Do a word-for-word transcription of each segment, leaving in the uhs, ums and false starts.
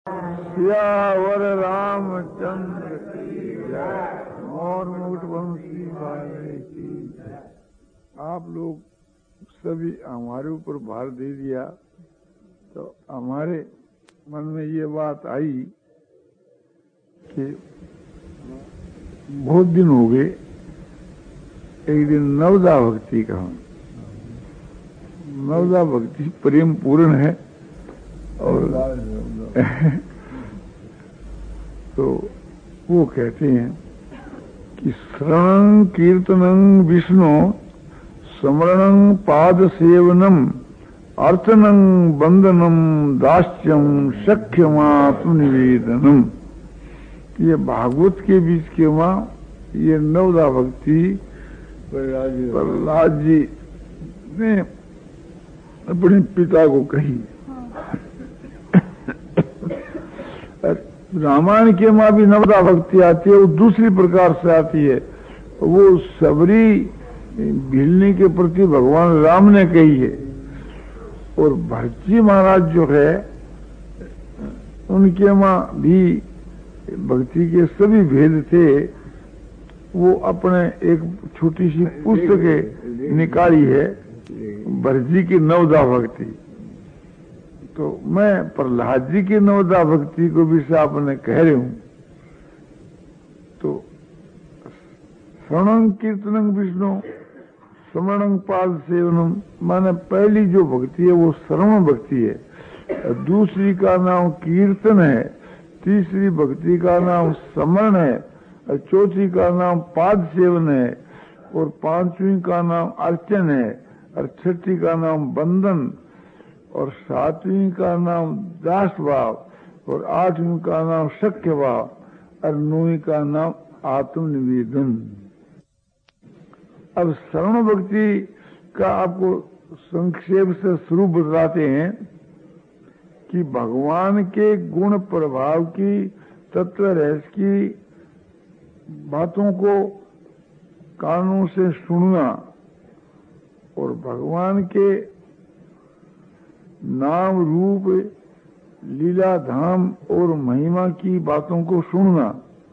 सियावर रामचंद्र की जय, मोर मुकुट वंशी वाले की जय। आप लोग सभी हमारे ऊपर भार दे दिया तो हमारे मन में ये बात आई कि बहुत दिन हो गए, एक दिन नवदा भक्ति का। नवदा भक्ति प्रेम पूर्ण है और तो वो कहते हैं कि श्रवणं कीर्तनं विष्णु स्मरणं पाद सेवनम अर्चनं बंदनम दास्यम सख्यमात्म निवेदनम। ये भागवत के बीच के माँ ये नवदा भक्ति प्रहलाद जी ने अपने पिता को कही। रामायण के माँ भी नवदा भक्ति आती है, वो दूसरी प्रकार से आती है। वो सबरी भिलने के प्रति भगवान राम ने कही है। और भरत जी महाराज जो है उनके माँ भी भक्ति के सभी भेद थे। वो अपने एक छोटी सी पुस्तक निकाली है भरत जी की नवदा भक्ति। तो मैं प्रहलाद जी की नवदा भक्ति को भी साफ में कह रही हूं। तो श्रवणं कीर्तनं विष्णु स्मरणं पाद सेवनम, माने पहली जो भक्ति है वो श्रवण भक्ति है, दूसरी का नाम कीर्तन है, तीसरी भक्ति का नाम स्मरण है, और चौथी का नाम पाद सेवन है, और पांचवी का नाम अर्चन है, और छठी का नाम बंधन, और सातवीं का नाम दास भाव, और आठवीं का नाम सख्य भाव, और नौवीं का नाम आत्मनिवेदन। अब श्रवण भक्ति का आपको संक्षेप से स्वरूप बताते हैं कि भगवान के गुण प्रभाव की, तत्व रहस्य की बातों को कानों से सुनना, और भगवान के नाम रूप लीला धाम और महिमा की बातों को सुनना।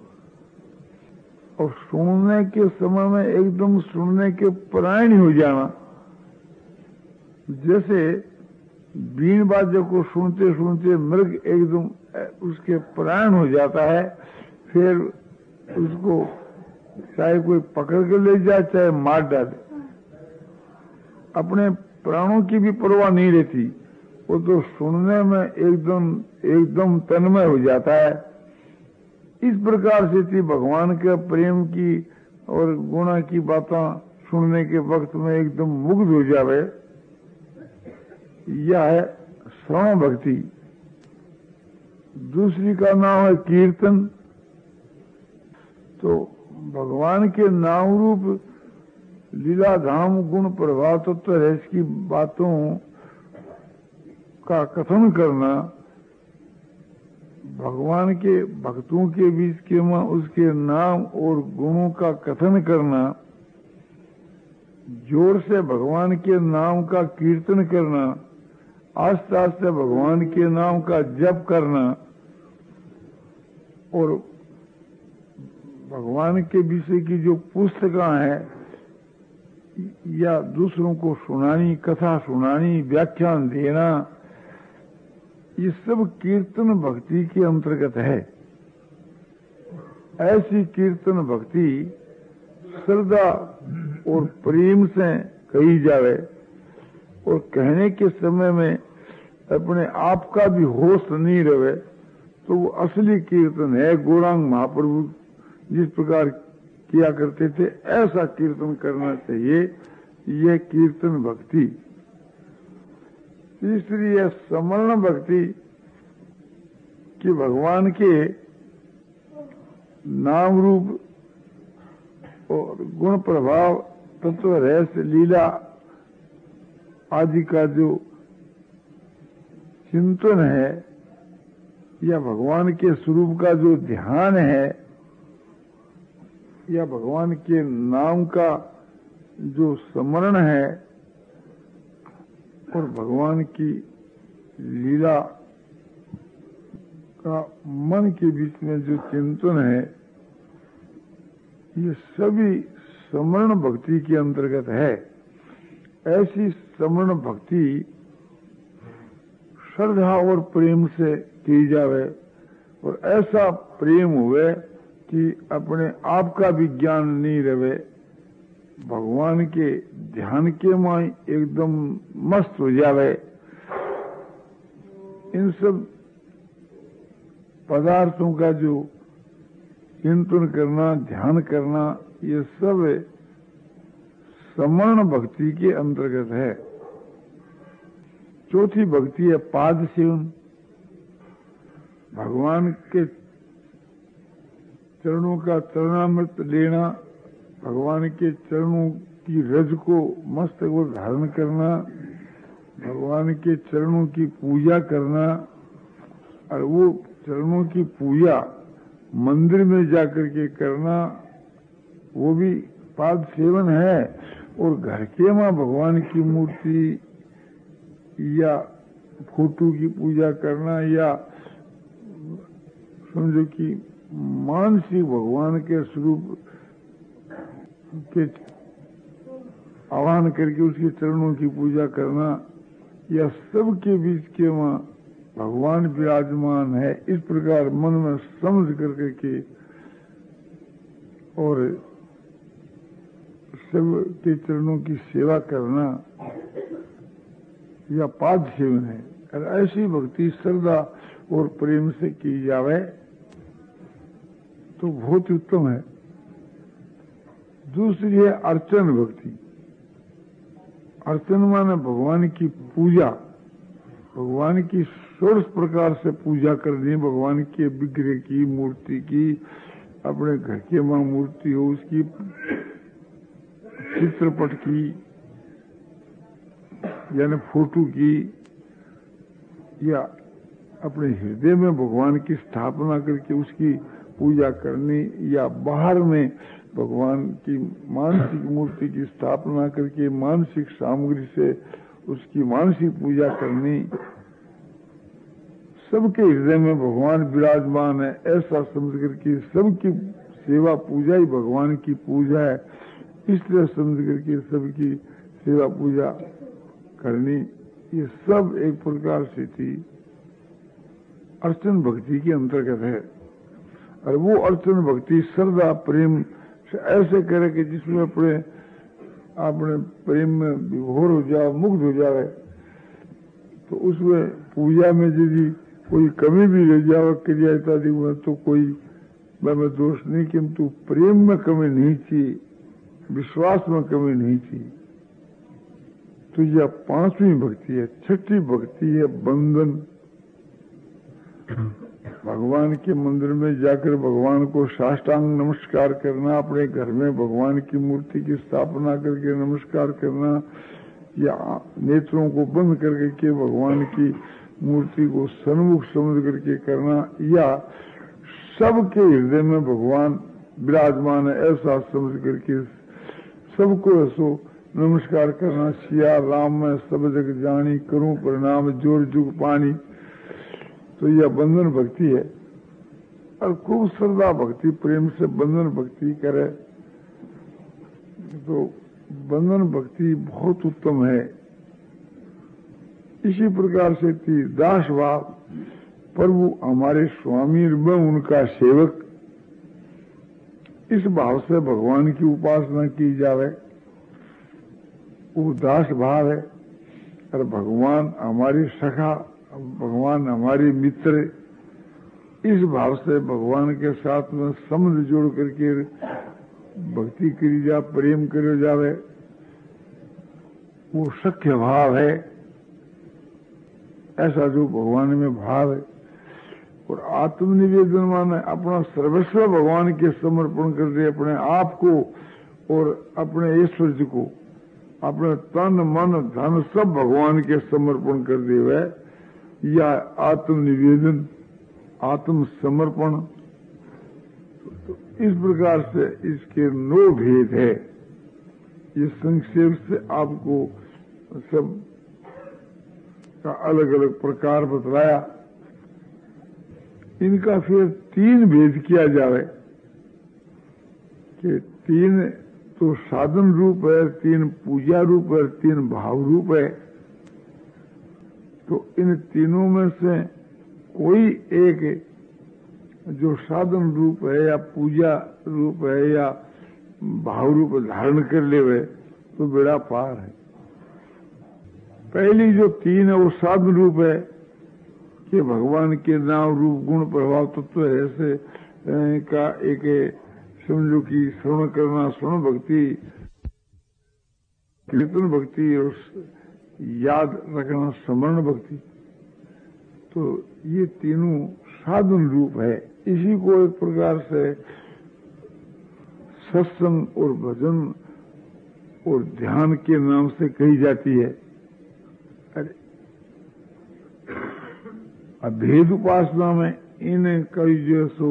और सुनने के समय में एकदम सुनने के परायण हो जाना। जैसे बीन बाजे को सुनते सुनते मृग एकदम उसके परायण हो जाता है, फिर उसको चाहे कोई पकड़ के ले जाए चाहे मार डाले, अपने प्राणों की भी परवाह नहीं रहती। वो तो सुनने में एकदम एकदम तन्मय हो जाता है। इस प्रकार से थी भगवान के प्रेम की और गुणा की बातें सुनने के वक्त में एकदम मुग्ध हो जावे। यह है श्रवण भक्ति। दूसरी का नाम है कीर्तन। तो भगवान के नाम रूप लीला धाम गुण प्रभाव तत्व रहस्य की बातों का कथन करना, भगवान के भक्तों के बीच के में उसके नाम और गुणों का कथन करना, जोर से भगवान के नाम का कीर्तन करना, आस्ते आस्ते भगवान के नाम का जप करना, और भगवान के विषय की जो पुस्तकां हैं या दूसरों को सुनानी, कथा सुनानी, व्याख्यान देना, ये सब कीर्तन भक्ति के अंतर्गत है। ऐसी कीर्तन भक्ति श्रद्धा और प्रेम से कही जावे, और कहने के समय में अपने आप का भी होश नहीं रहे, तो वो असली कीर्तन है। गौरांग महाप्रभु जिस प्रकार किया करते थे ऐसा कीर्तन करना चाहिए। यह कीर्तन भक्ति। तीसरी है स्मरण भक्ति, कि भगवान के नाम रूप और गुण प्रभाव तत्व रहस्य लीला आदि का जो चिंतन है, या भगवान के स्वरूप का जो ध्यान है, या भगवान के नाम का जो स्मरण है, और भगवान की लीला का मन के बीच में जो चिंतन है, ये सभी समरण भक्ति के अंतर्गत है। ऐसी समरण भक्ति श्रद्धा और प्रेम से की जावे और ऐसा प्रेम हुए कि अपने आप का भी ज्ञान नहीं रहे, भगवान के ध्यान के माई एकदम मस्त हो जावे। इन सब पदार्थों का जो चिंतन करना, ध्यान करना, ये सब समरण भक्ति के अंतर्गत है। चौथी भक्ति है पाद सेवन। भगवान के चरणों का चरणामृत लेना, भगवान के चरणों की रज को मस्तक पर धारण करना, भगवान के चरणों की पूजा करना, और वो चरणों की पूजा मंदिर में जाकर के करना, वो भी पाद सेवन है। और घर के मां भगवान की मूर्ति या फोटो की पूजा करना, या समझो कि मानसिक भगवान के स्वरूप के आह्वान करके उसके चरणों की पूजा करना, या सबके बीच के वहां भगवान विराजमान है, इस प्रकार मन में समझ करके के और सब के चरणों की सेवा करना, या पाद सेवन है। और ऐसी भक्ति श्रद्धा और प्रेम से की जावे तो बहुत उत्तम है। दूसरी है अर्चन भक्ति। अर्चन माने भगवान की पूजा, भगवान की षोडश प्रकार से पूजा करनी, भगवान के विग्रह की, मूर्ति की, अपने घर के मां मूर्ति हो उसकी, चित्रपट की यानी फोटो की, या अपने हृदय में भगवान की स्थापना करके उसकी पूजा करनी, या बाहर में भगवान की मानसिक मूर्ति की स्थापना करके मानसिक सामग्री से उसकी मानसिक पूजा करनी। सबके हृदय में भगवान विराजमान है ऐसा समझ करके सबकी सेवा पूजा ही भगवान की पूजा है, इसलिए समझ करके सबकी सेवा पूजा करनी। ये सब एक प्रकार से थी अर्चन भक्ति के अंतर्गत है। और वो अर्चन भक्ति श्रद्धा प्रेम से ऐसे करे कि जिसमें अपने अपने प्रेम में विभोर हो जाए, मुग्ध हो जाए, तो उसमें पूजा में यदि कोई कमी भी रह जाए क्रिया इत्यादि में तो कोई मैं दोष नहीं, किंतु प्रेम में कमी नहीं थी, विश्वास में कमी नहीं थी। तो यह पांचवी भक्ति है। छठी भक्ति है बंधन। भगवान के मंदिर में जाकर भगवान को साष्टांग नमस्कार करना, अपने घर में भगवान की मूर्ति की स्थापना करके नमस्कार करना, या नेत्रों को बंद करके के भगवान की मूर्ति को सन्मुख समझ करके करना, या सबके हृदय में भगवान विराजमान है ऐसा समझ करके सबको ऐसो नमस्कार करना। सिया राम में सब जग जानी, करूं प्रणाम जोर जुग पानी। तो यह बंधन भक्ति है। और खूब श्रद्धा भक्ति प्रेम से बंधन भक्ति करे तो बंधन भक्ति बहुत उत्तम है। इसी प्रकार से थी दास भाव, प्रभु हमारे स्वामी मैं उनका सेवक, इस भाव से भगवान की उपासना की जावे, वो दास भाव है। और भगवान हमारी सखा, भगवान हमारी मित्र, इस भाव से भगवान के साथ में संबंध जोड़ करके भक्ति करी जा, प्रेम करो जावे, वो सख्य भाव है। ऐसा जो भगवान में भाव है। और आत्मनिवेदन माने अपना सर्वस्व भगवान के समर्पण कर दे, अपने आप को और अपने ऐश्वर्य को, अपने तन मन धन सब भगवान के समर्पण कर दे वह, या आत्मनिवेदन, आत्म समर्पण। तो इस प्रकार से इसके नौ भेद है। ये संक्षेप से आपको सब का अलग अलग प्रकार बतलाया। इनका फिर तीन भेद किया जावे कि तीन तो साधन रूप है, तीन पूजा रूप है, तीन भाव रूप है। तो इन तीनों में से कोई एक जो साधन रूप है या पूजा रूप है या भाव रूप धारण कर लेवे तो बेड़ा पार है। पहली जो तीन है वो साधन रूप है कि भगवान के नाम रूप गुण प्रभाव तत्व ऐसे का एक समझो कि श्रवण करना, श्रवण भक्ति, कीर्तन भक्ति और याद रखना स्मरण भक्ति। तो ये तीनों साधन रूप है। इसी को एक प्रकार से सत्संग और भजन और ध्यान के नाम से कही जाती है। अरे अभेद उपासना में इन कई जो सो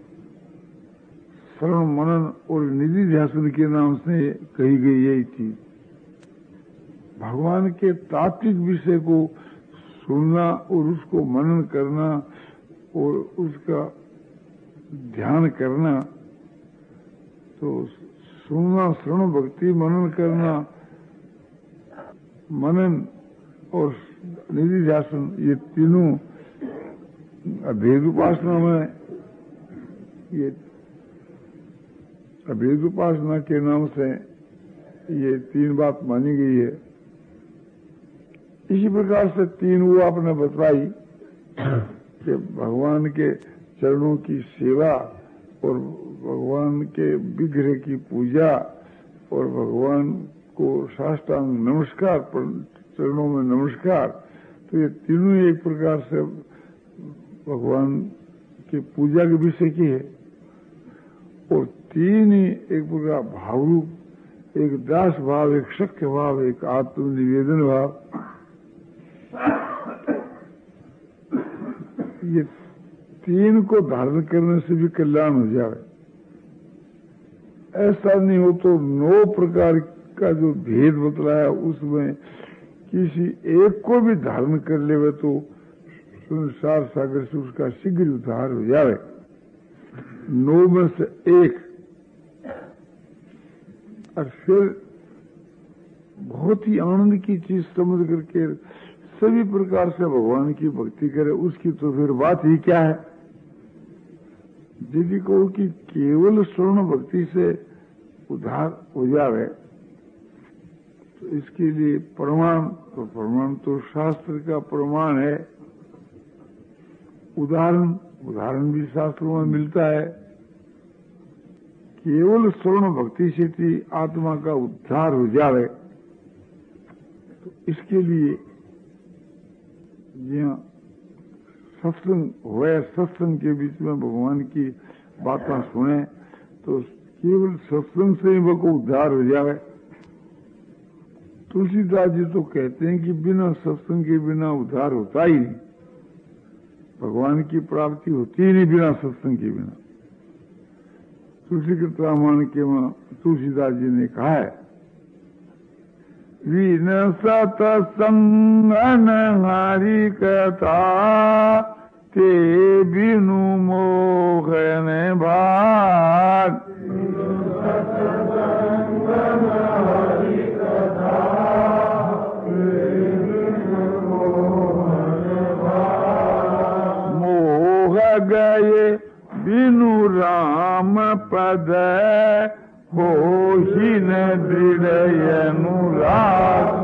श्रवण मनन और निधि ध्यान के नाम से कही गई यही चीज। भगवान के तात्विक विषय को सुनना और उसको मनन करना और उसका ध्यान करना, तो सुनना, श्रवण भक्ति, मनन करना, मनन और निधि ध्यान ये तीनों अभेद उपासना में, ये अभेद उपासना के नाम से ये तीन बात मानी गई है। इसी प्रकार से तीन वो आपने बतलाई कि भगवान के चरणों की सेवा और भगवान के विग्रह की पूजा और भगवान को साष्टांग नमस्कार, चरणों में नमस्कार, तो ये तीनों एक प्रकार से भगवान की पूजा के विषय की है। और तीन ही एक प्रकार भाव रूप, एक दास भाव, एक शक्य भाव, एक आत्मनिवेदन भाव, ये तीन को धारण करने से भी कल्याण हो जाए। ऐसा नहीं हो तो नौ प्रकार का जो भेद बतलाया उसमें किसी एक को भी धारण कर लेवे तो संसार सागर से उसका शीघ्र उद्धार हो जाए। नौ में से एक, और फिर बहुत ही आनंद की चीज समझ करके सभी प्रकार से भगवान की भक्ति करे, उसकी तो फिर बात ही क्या है। यदि कहो कि केवल स्वर्ण भक्ति से उद्धार हो जावे तो इसके लिए प्रमाण, तो प्रमाण तो शास्त्र का प्रमाण है। उदाहरण उदाहरण भी शास्त्रों में मिलता है। केवल स्वर्ण भक्ति से ही आत्मा का उद्धार हो जावे तो इसके लिए यहाँ सत्संग हुए, सत्संग के बीच में भगवान की बातें सुने तो केवल सत्संग से ही वो को उद्धार हो जावे। तुलसीदास जी तो कहते हैं कि बिना सत्संग के बिना उद्धार होता ही नहीं, भगवान की प्राप्ति होती ही नहीं बिना सत्संग के बिना। तुलसी कृत रामायण के वहां तुलसीदास जी ने कहा है, विन सत्संग हरि कथा ते बिनु मोहन भाग। मोह गए बिनु राम पद हो ही न दृढ़ अनुराग।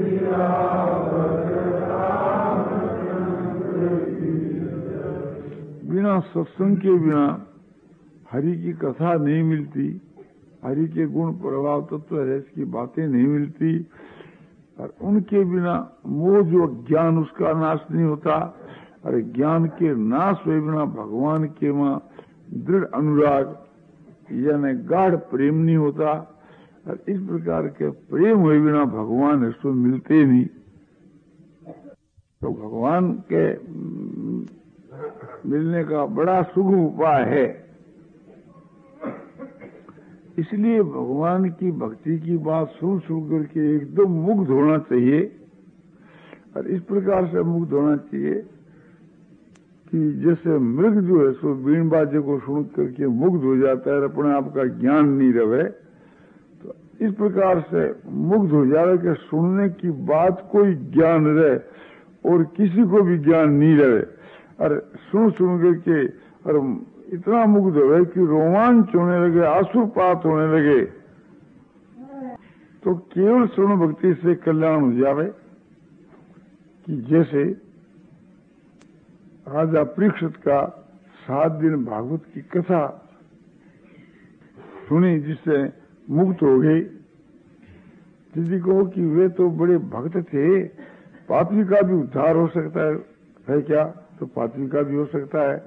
बिना सत्संग के बिना हरि की कथा नहीं मिलती, हरि के गुण प्रभाव तत्व रस की बातें नहीं मिलती, और उनके बिना मोह जो ज्ञान उसका नाश नहीं होता, और ज्ञान के नाश हुए बिना भगवान के वहां दृढ़ अनुराग यानी गाढ़ प्रेम नहीं होता, और इस प्रकार के प्रेम हुए बिना भगवान इसको मिलते नहीं। तो भगवान के मिलने का बड़ा सुगम उपाय है। इसलिए भगवान की भक्ति की बात सुन सुन करके एकदम मुग्ध होना चाहिए, और इस प्रकार से मुग्ध होना चाहिए कि जैसे मृग जो है सो बीन बाजे को सुन करके मुग्ध हो जाता है, अपने आप का ज्ञान नहीं रहे, तो इस प्रकार से मुग्ध हो जाए कि सुनने की बात कोई ज्ञान रहे और किसी को भी ज्ञान नहीं रहे, और सुन सुन करके और इतना मुग्ध हो गए कि रोमांच होने लगे, आंसुपात होने लगे, तो केवल श्रवण भक्ति से कल्याण हो जावे। कि जैसे राजा परीक्षित का सात दिन भागवत की कथा सुनी, जिससे मुक्त हो गई। यदि कहो कि वे तो बड़े भक्त थे, पापी का भी उद्धार हो सकता है, है क्या? तो पापी का भी हो सकता है।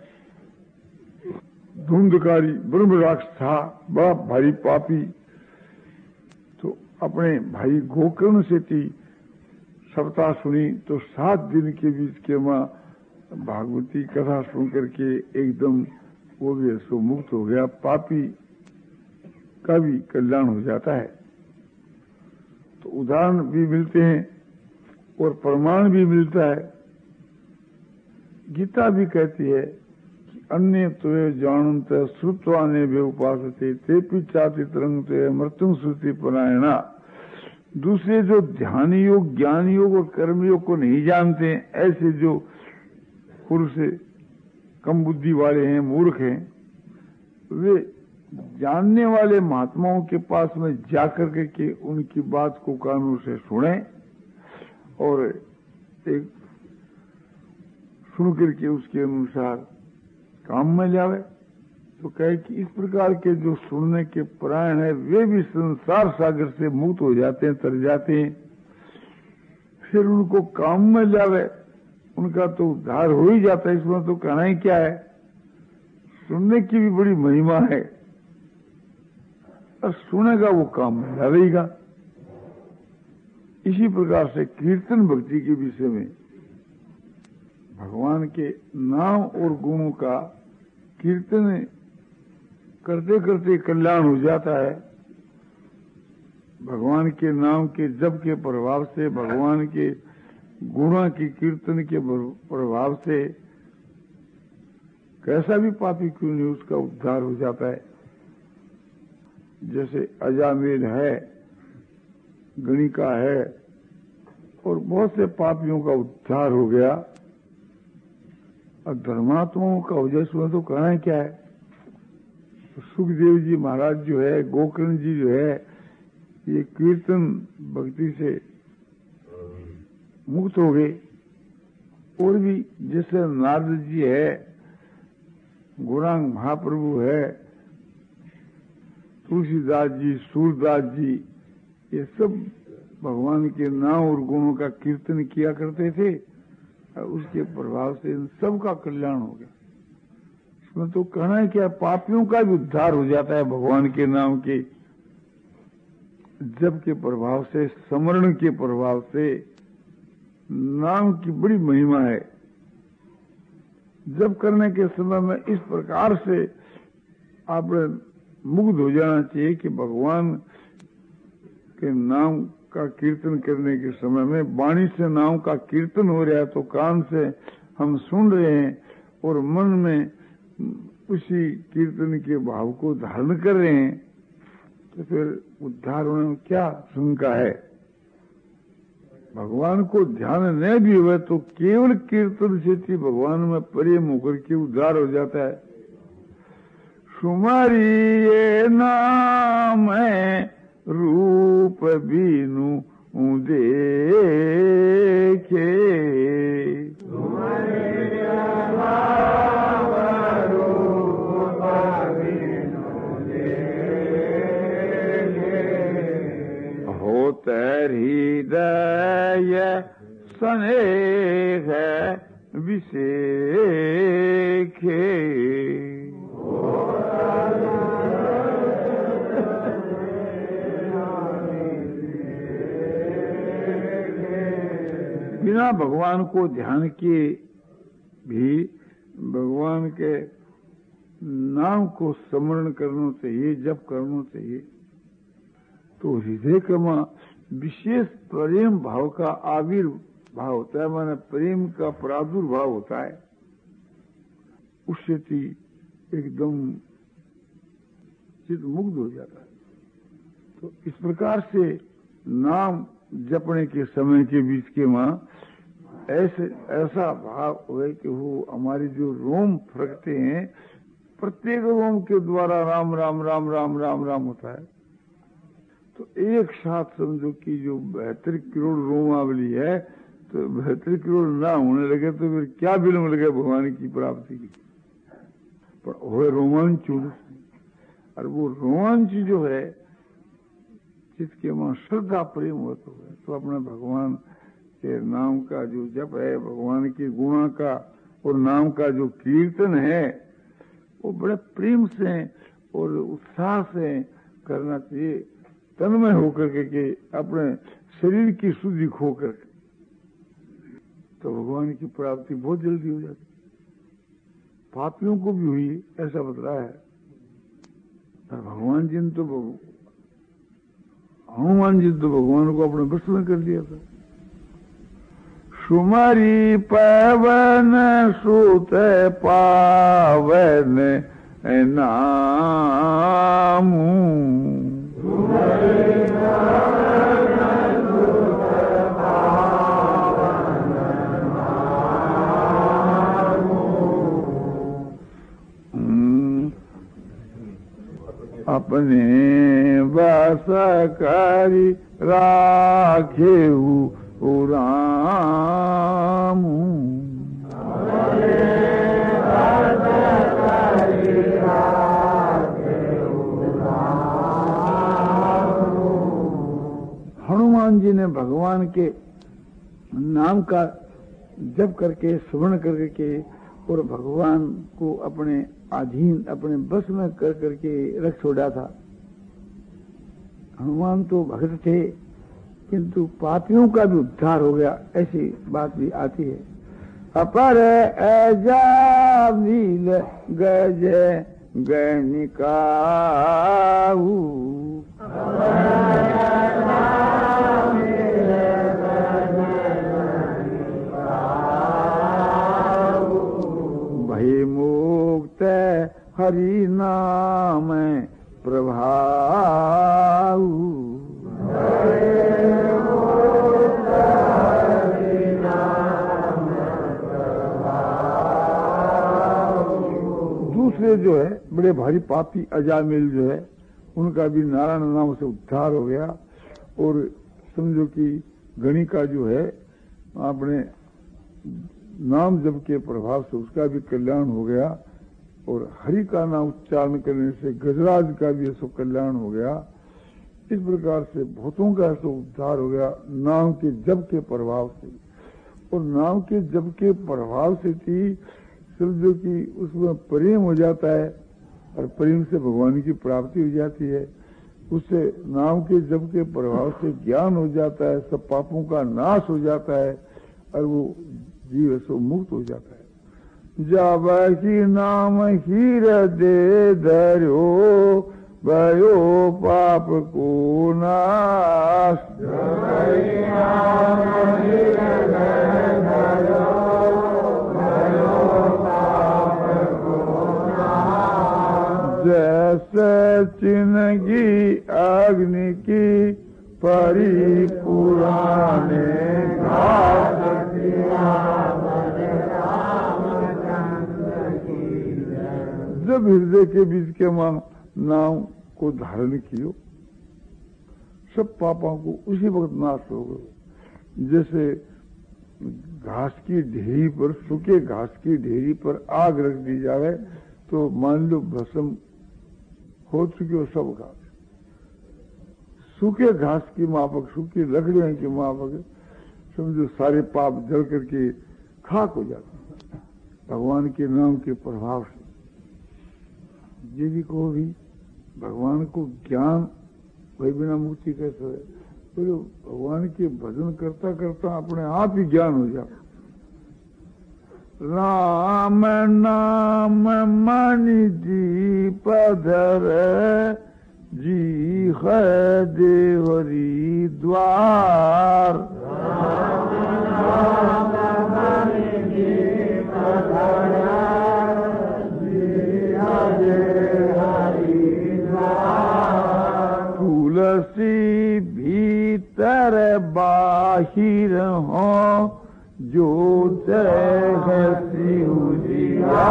धुंधकारी ब्रह्म राक्षस था, बड़ा भारी पापी, तो अपने भाई गोकर्ण से थी सप्ताह सुनी, तो सात दिन के बीच के मां भागवती कथा सुन करके एकदम वो भी सो मुक्त हो गया। पापी का भी कल्याण हो जाता है। तो उदाहरण भी मिलते हैं और प्रमाण भी मिलता है। गीता भी कहती है कि अन्य त्वे जानन्त श्रुत्वाने वे उपासते ते पिचाति तरंगते मृत्युं श्रुति परायणा। दूसरे जो ध्यान योग, ज्ञान योग और कर्म योग को नहीं जानते, ऐसे जो पुरुष कम बुद्धि वाले हैं, मूर्ख हैं, वे जानने वाले महात्माओं के पास में जाकर के, के उनकी बात को कानों से सुने और एक सुन करके उसके अनुसार काम में लावे। तो कहे कि इस प्रकार के जो सुनने के परायण है, वे भी संसार सागर से मुक्त हो जाते हैं, तर जाते हैं। फिर उनको काम में लावे, उनका तो उद्धार हो ही जाता है। इसमें तो कहना ही क्या है, सुनने की भी बड़ी महिमा है, और सुनेगा वो काम में लावेगा। इसी प्रकार से कीर्तन भक्ति के विषय में भगवान के नाम और गुणों का कीर्तन करते करते कल्याण हो जाता है। भगवान के नाम के जप के प्रभाव से, भगवान के गुणों की कीर्तन के प्रभाव से कैसा भी पापी क्यों नहीं, उसका उद्धार हो जाता है। जैसे अजामिल है, गणिका है, और बहुत से पापियों का उद्धार हो गया। और धर्मात्माओं का हो जाए, उसमें तो कहना है क्या है। तो सुखदेव जी महाराज जो है, गोकर्ण जी जो है, ये कीर्तन भक्ति से मुक्त हो गए। और भी जैसे नारद जी है, गौरांग महाप्रभु है, तुलसीदास जी, सूरदास जी, ये सब भगवान के नाम और गुणों का कीर्तन किया करते थे, और उसके प्रभाव से इन सब का कल्याण हो गया। इसमें तो कहना है क्या, पापियों का भी उद्धार हो जाता है भगवान के नाम के जप के प्रभाव से, स्मरण के प्रभाव से। नाम की बड़ी महिमा है। जप करने के समय में इस प्रकार से आपने मुग्ध हो जाना चाहिए कि भगवान के नाम का कीर्तन करने के समय में वाणी से नाम का कीर्तन हो रहा है, तो कान से हम सुन रहे हैं और मन में उसी कीर्तन के भाव को धारण कर रहे हैं, तो फिर उद्धार होने में क्या शंका है। भगवान को ध्यान न भी हुए तो केवल कीर्तन से भगवान में प्रेम होकर के उद्धार हो जाता है। सुमारी ये नाम है रूप बीनु देखे, हृदय स्नेह विषेखे। बिना भगवान को ध्यान किए भी भगवान के नाम को स्मरण करना चाहिए, जप करना चाहिए, तो हृदय का विशेष प्रेम भाव का आविर्भाव होता है, माने प्रेम का प्रादुर्भाव होता है। उससे ही एकदम चित्त मुग्ध हो जाता है। तो इस प्रकार से नाम जपने के समय के बीच के वहां ऐसे ऐसा भाव हो कि वो हमारे जो रोम फरकते हैं, प्रत्येक रोम के द्वारा राम राम राम राम राम राम होता है। तो एक साथ समझो कि जो बहत्तर करोड़ रोमावली है, तो बहत्तर करोड़ ना होने लगे तो फिर क्या विलम्ब लगे भगवान की प्राप्ति की। पर वो रोमांच, और वो रोमांच जो है जिसके वहां श्रद्धा प्रेम होता है, तो अपने भगवान के नाम का जो जप है, भगवान के गुणा का और नाम का जो कीर्तन है, वो बड़े प्रेम से और उत्साह से करना चाहिए, तन्मय होकर के, के अपने शरीर की शुद्धि खोकर, तो भगवान की प्राप्ति बहुत जल्दी हो जाती। पापियों को भी हुई ऐसा बतला है, और भगवान जी ने तो हनुमान जी तो भगवान को अपने वश में कर दिया था। सुमरी पवन सुत पावन नाम, अपने बस करी राखेहु राम, हनुमान जी ने भगवान के नाम का जप करके, स्मरण करके और भगवान को अपने अधीन, अपने बस में कर करके रख छोड़ा था। हनुमान तो भक्त थे, किंतु पापियों का भी उद्धार हो गया, ऐसी बात भी आती है। अपर अजामिल गज गनिकाऊ, भय मुक्त हरि नाम प्रभाऊ, दूसरे जो है बड़े भारी पापी अजामिल जो है, उनका भी नारायण नाम से उद्धार हो गया। और समझो कि गणिका जो है, अपने नाम जप के प्रभाव से उसका भी कल्याण हो गया, और हरि का नाम उच्चारण करने से गजराज का भी ऐसा कल्याण हो गया। इस प्रकार से बहुतों का ऐसा उद्धार हो गया नाम के जप के प्रभाव से। और नाम के जप के प्रभाव से थी समझो कि उसमें प्रेम हो जाता है, और प्रेम से भगवान की प्राप्ति हो जाती है। उससे नाम के जप के प्रभाव से ज्ञान हो जाता है, सब पापों का नाश हो जाता है, और वो जीव सो मुक्त हो जाता है। जब की नाम हीर दे धरो, भयो पाप को नाश, जैसे चिन्हगी अग्नि की परी पुराने घास, जब हृदय के बीच के मां नाम को धारण कियो, सब पापों को उसी वक्त नाश हो गए। जैसे घास की ढेरी पर, सूखे घास की ढेरी पर आग रख दी जाए तो मान लो भस्म हो चुके हो सब घास। सूखे घास की माफक, सूखी लकड़ियों की माफक समझो सारे पाप जल करके खाक हो जाते भगवान के नाम के प्रभाव से। यदि को भी भगवान को ज्ञान वही बिना मुक्ति कैसे है, तो भगवान के भजन करता करता अपने आप ही ज्ञान हो जाता। राम नाम मणि दीप धर, जी है देवरी द्वार। राम नाम मणि दीप धर, ही रहो जो तहसी उजिया।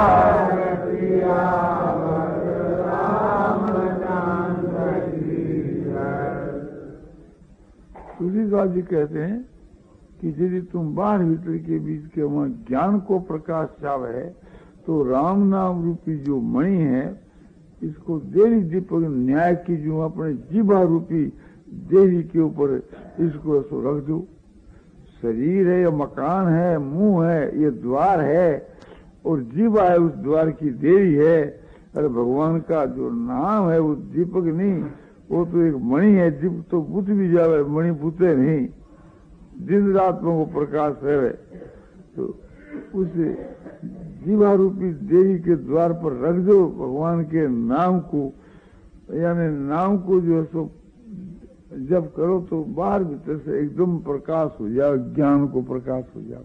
तुलसीदास जी कहते हैं कि यदि तुम बाहर भीतर के बीच के वहां ज्ञान को प्रकाश चाहे तो राम नाम रूपी जो मणि है इसको देवी दीपक न्याय की जो अपने जीवा रूपी देवी के ऊपर इसको ऐसो रख दो। शरीर है, ये मकान है, मुंह है, ये द्वार है और जीवा है उस द्वार की देवी है। अरे भगवान का जो नाम है वो दीपक नहीं, वो तो एक मणि है। दीप तो बुझ भी जावे, मणि बुझे नहीं, दिन रात में वो प्रकाश है। तो उस जीवा रूपी देवी के द्वार पर रख दो भगवान के नाम को, यानी नाम को जो है सो जब करो तो बाहर भीतर से एकदम प्रकाश हो जाए, ज्ञान को प्रकाश हो जाए।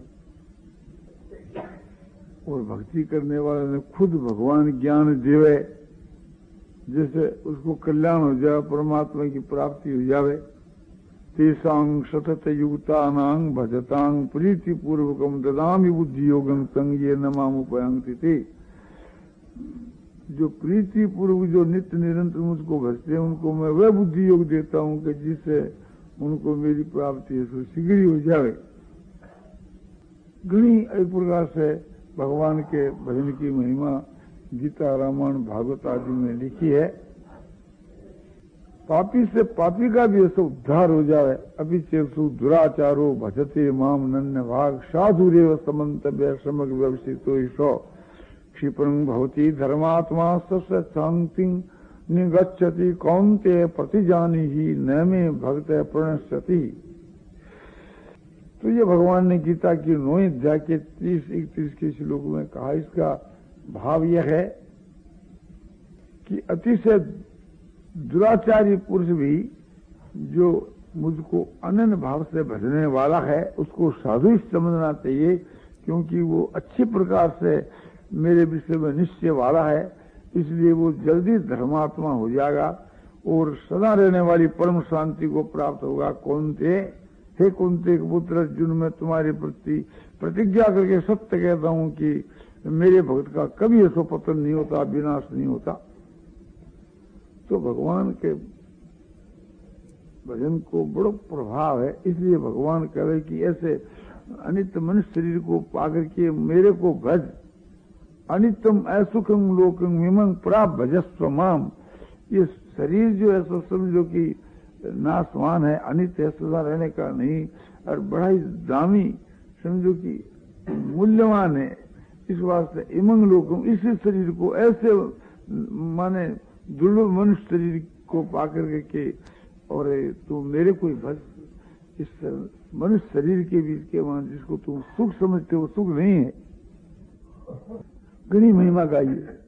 और भक्ति करने वाले ने खुद भगवान ज्ञान देवे, जैसे उसको कल्याण हो जाए, परमात्मा की प्राप्ति हो जावे। तेसांग सतत युक्तानां भजतांग प्रीति पूर्वकम ददामि बुद्धि योगं संग ये नमामुपयांति थे। जो प्रीति पूर्वक जो नित्य निरंतर मुझको भजते हैं उनको मैं वह बुद्धि योग देता हूँ कि जिससे उनको मेरी प्राप्ति सो शीघ्र हो जाए। घनी एक प्रकार से भगवान के भजन की महिमा गीता, रामायण, भागवत आदि में लिखी है। पापी से पापी का भी ऐसा उद्धार हो जाए। अभी चेसु दुराचारो भजते माम नन्य भाग साधु रेव समन्तव्य समग्र व्यवसितो ईशो क्षिप्रं भवती धर्मात्मा सस्य शांति निगच्छति कौन्ते प्रतिजानी ही न में भक्त प्रणश्यति। तो ये भगवान ने गीता की नौ अध्याय के तीस इकतीस के श्लोक में कहा। इसका भाव यह है कि अतिशय दुराचारी पुरुष भी जो मुझको अनन्य भाव से भजने वाला है उसको साधु समझना चाहिए, क्योंकि वो अच्छी प्रकार से मेरे विषय में निश्चय वाला है, इसलिए वो जल्दी धर्मात्मा हो जाएगा और सदा रहने वाली परम शांति को प्राप्त होगा। कौन्ते, हे कुंती के पुत्र, अर्जुन मैं तुम्हारे प्रति प्रतिज्ञा करके सत्य कहता हूं कि मेरे भक्त का कभी ऐसा पतन नहीं होता, विनाश नहीं होता। तो भगवान के भजन को बड़ा प्रभाव है, इसलिए भगवान कह रहे कि ऐसे अनित्य मनुष्य शरीर को पाकर के मेरे को भज। अनित्यम असुखम लोकम विमंग प्राप भजस्व माम। ये शरीर जो है सो समझो कि नाशवान है, अनित्य है, सदा रहने का नहीं, और बड़ा ही दामी समझो कि मूल्यवान है। इस वास्ते इमंग लोकम, इसी शरीर को ऐसे माने दुर्लभ मनुष्य शरीर को पाकर के और तू मेरे को ही भज। इस मनुष्य शरीर के बीच के वहां जिसको तुम सुख समझते हो सुख नहीं है। घनी महिमा गाइए।